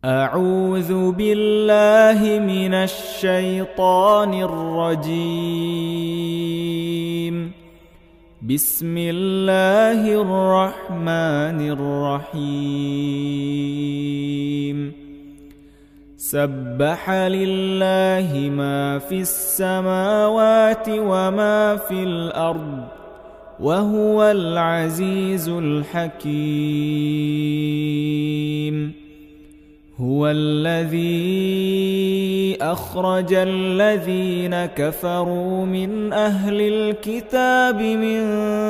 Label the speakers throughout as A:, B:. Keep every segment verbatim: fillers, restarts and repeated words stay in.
A: أعوذ بالله من الشيطان الرجيم. بسم الله الرحمن الرحيم. سبح لله ما في السماوات وما في الأرض وهو العزيز الحكيم. هو الذي أخرج الذين كفروا من أهل الكتاب من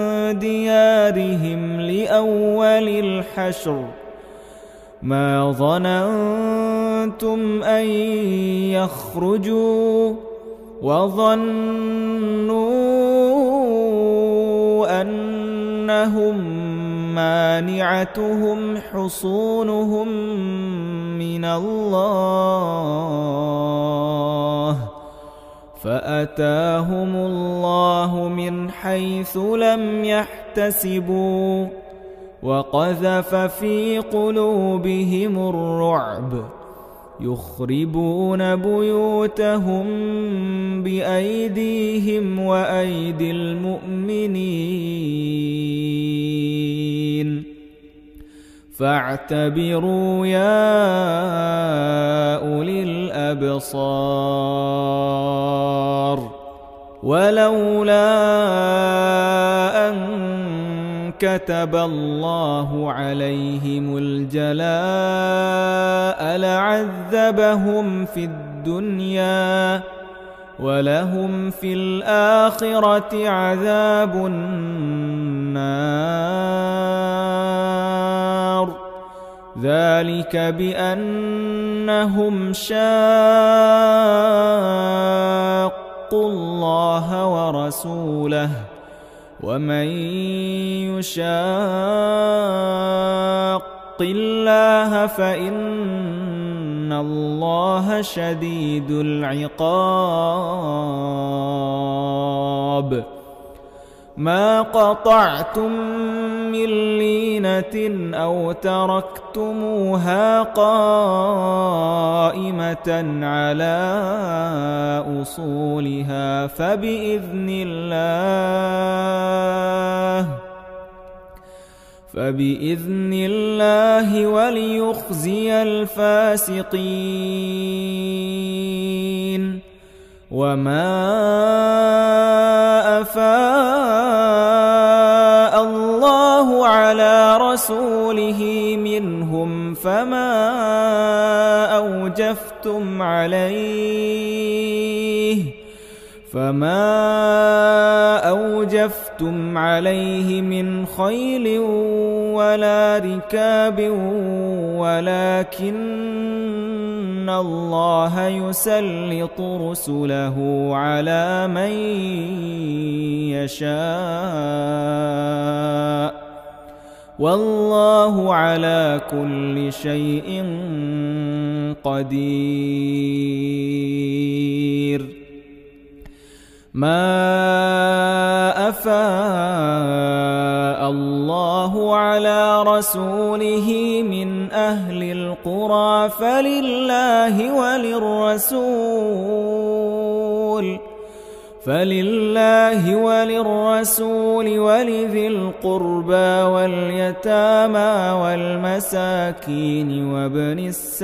A: ديارهم لأول الحشر ما ظننتم أن يخرجوا وظنوا أنهم مانعتهم حصونهم من الله فأتاهم الله من حيث لم يحتسبوا وقذف في قلوبهم الرعب يخربون بيوتهم بأيديهم وأيدي المؤمنين فاعتبروا يا أولي الأبصار. ولولا أن كتب الله عليهم الجلاء لعذبهم في الدنيا ولهم في الآخرة عذاب النار. ذلك بأنهم شاقوا الله ورسوله ومن يشاق الله فإن الله شديد العقاب. ما قطعتم من لينة أو تركتموها قائمة على أصولها فبإذن الله فبإذن الله وليخزي الفاسقين. وما أفاء الله على رسوله منهم فما أوجفتم عليه فما أوجفتم عليه من خيل ولا ركاب ولكن الله يسلط رسله على من يشاء والله على كل شيء قدير. ما أفاء الله على رسوله من أهل القرى فلله وللرسول فلله وللرسول ولذي القربى واليتامى والمساكين وابن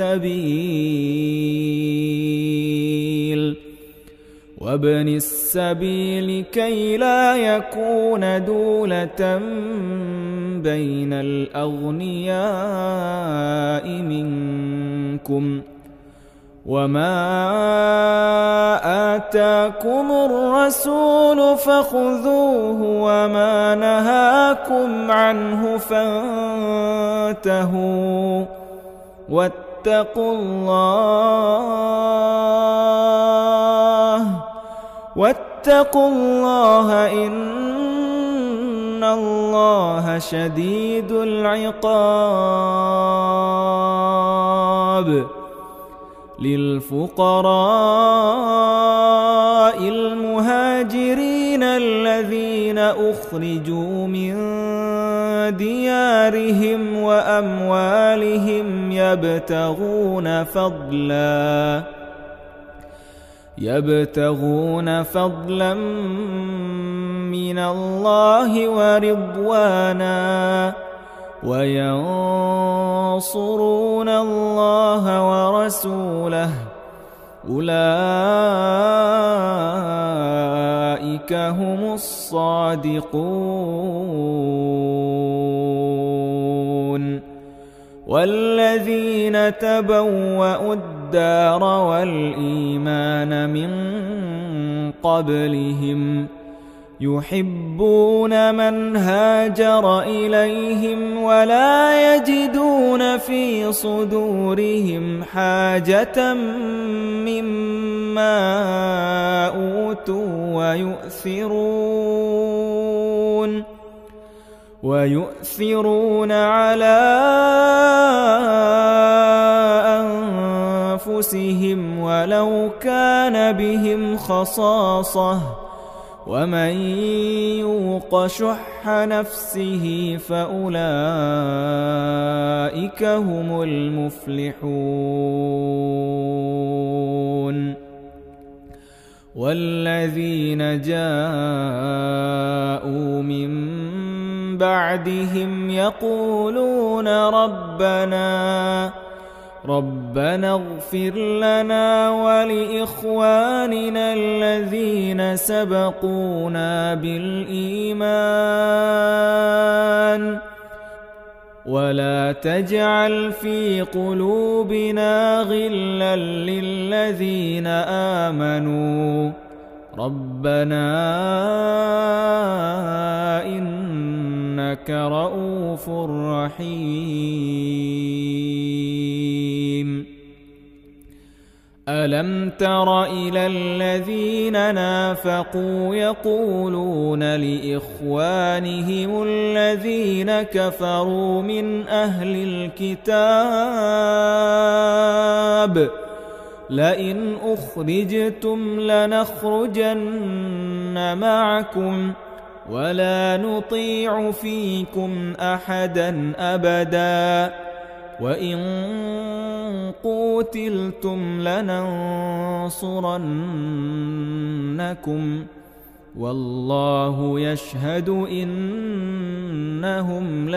A: السبيل وابن السبيل كي لا يكون دولة بين الأغنياء منكم. وما آتاكم الرسول فخذوه وما نهاكم عنه فانتهوا واتقوا الله واتقوا الله إن الله شديد العقاب. للفقراء المهاجرين الذين أخرجوا من ديارهم وأموالهم يبتغون فضلا يبتغون فضلا من الله ورضوانا وينصرون الله ورسوله أولئك هم الصادقون والذين تبوأوا الدار والإيمان من قبلهم يحبون من هاجر إليهم ولا يجدون في صدورهم حاجة مما أوتوا ويؤثرون ويؤثرون على أنفسهم ولو كان بهم خصاصة ومن يوق شح نفسه فأولئك هم المفلحون والذين جاءوا من بعدهم يقولون ربنا ربنا اغفر لنا ولإخواننا الذين سبقونا بالإيمان ولا تجعل في قلوبنا غلا للذين آمنوا ربنا إنك رؤوف رحيم ألم تر إلى الذين نافقوا يقولون لإخوانهم الذين كفروا من أهل الكتاب لئن أخرجتم لنخرجن معكم ولا نطيع فيكم أحدا أبدا وإن قوتلتم لننصرنكم والله يشهد إنهم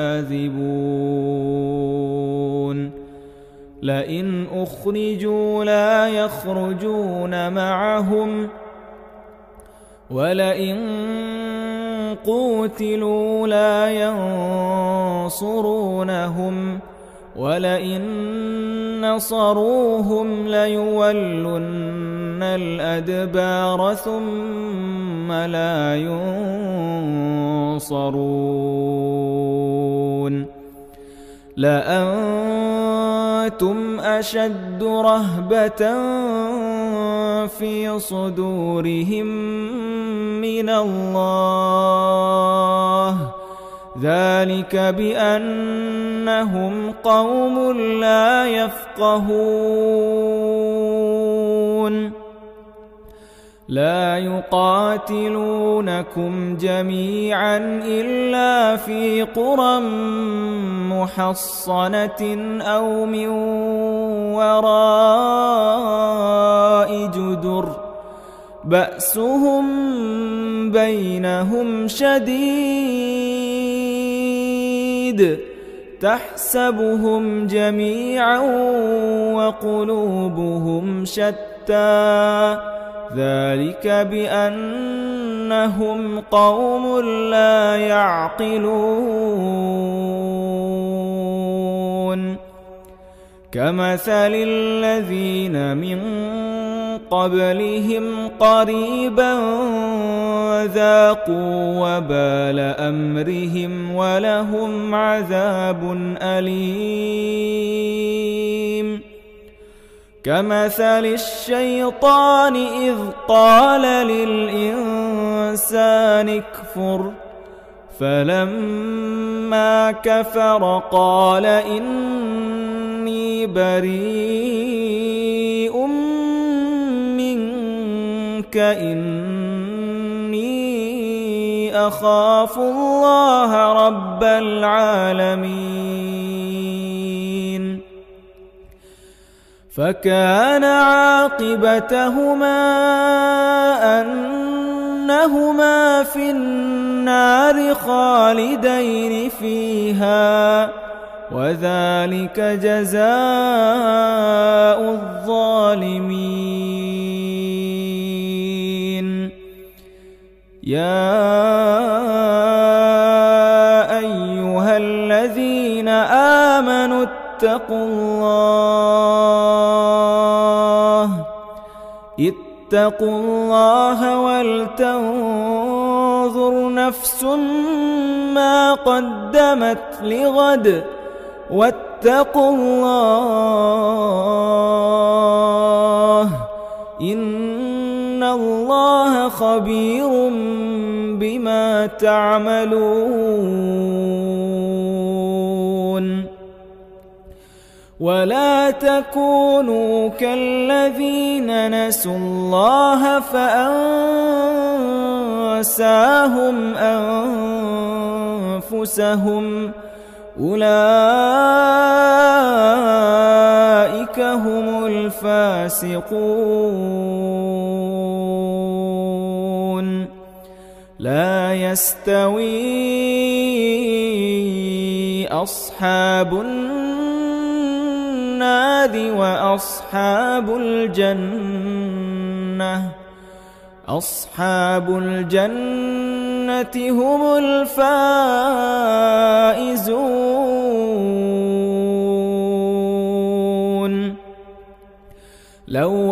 A: لكاذبون لئن أخرجوا لا يخرجون معهم ولئن قوتلوا لا ينصرونهم ولئن نصروهم ليولن الأدبار ثم لا ينصرون لأنتم أشد رهبة في صدورهم من الله ذلك بأنهم قوم لا يفقهون لا يقاتلونكم جميعا إلا في قرى محصنة أو من وراء جدر بأسهم بينهم شديد تحسبهم جميعا وقلوبهم شتى ذلك بأنهم قوم لا يعقلون كمثل الذين من قبلهم قريبا ذاقوا وبال أمرهم ولهم عذاب أليم كمثل الشيطان إذ قال للإنسان اكفر فلما كفر قال إني بريء منك إني أخاف الله رب العالمين فكان عاقبتهما أنهما في النار خالدين فيها وذلك جزاء الظالمين. يا أيها الذين آمنوا اتقوا الله اتقوا الله ولتنظر نفس ما قدمت لغد واتقوا الله إن الله خبير بما تعملون. ولا تكونوا كالذين نسوا الله فأنساهم أنفسهم أولئك هم الفاسقون. لا يستوي أصحاب النار وأصحاب الجنة أصحاب الجنة هم الفائزون. لو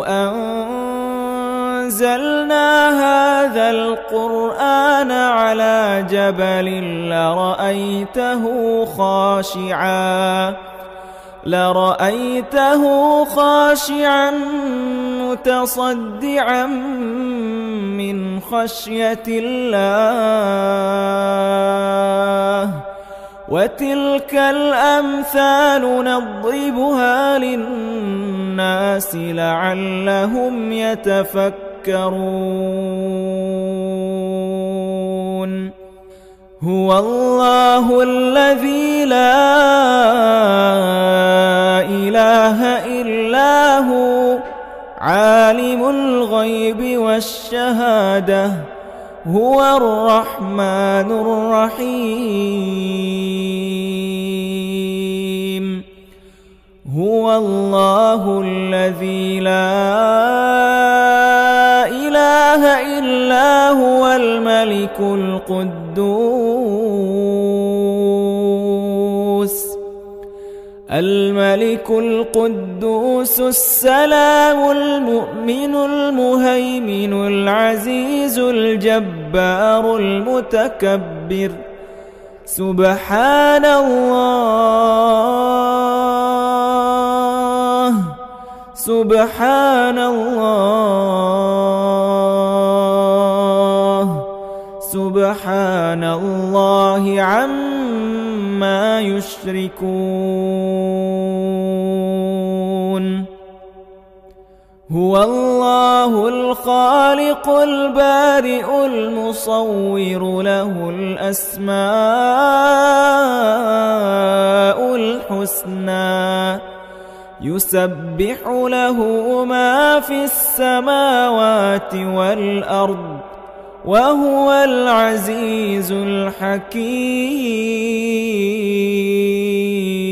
A: أنزلنا هذا القرآن على جبل لرأيته خاشعا لرأيته خاشعا متصدعا من خشية الله. وتلك الأمثال نضربها للناس لعلهم يتفكرون. هو الله الذي لا إله إلا هو عالم الغيب والشهادة هو الرحمن الرحيم. هو الله الذي لا إله إلا هو الملك القدوس الملك القدوس السلام المؤمن المهيمن العزيز الجبار المتكبر. سبحان الله سبحان الله سبحان الله عما يشركون. هو الله الخالق البارئ المصور له الأسماء الحسنى يسبح له ما في السماوات والأرض وهو العزيز الحكيم.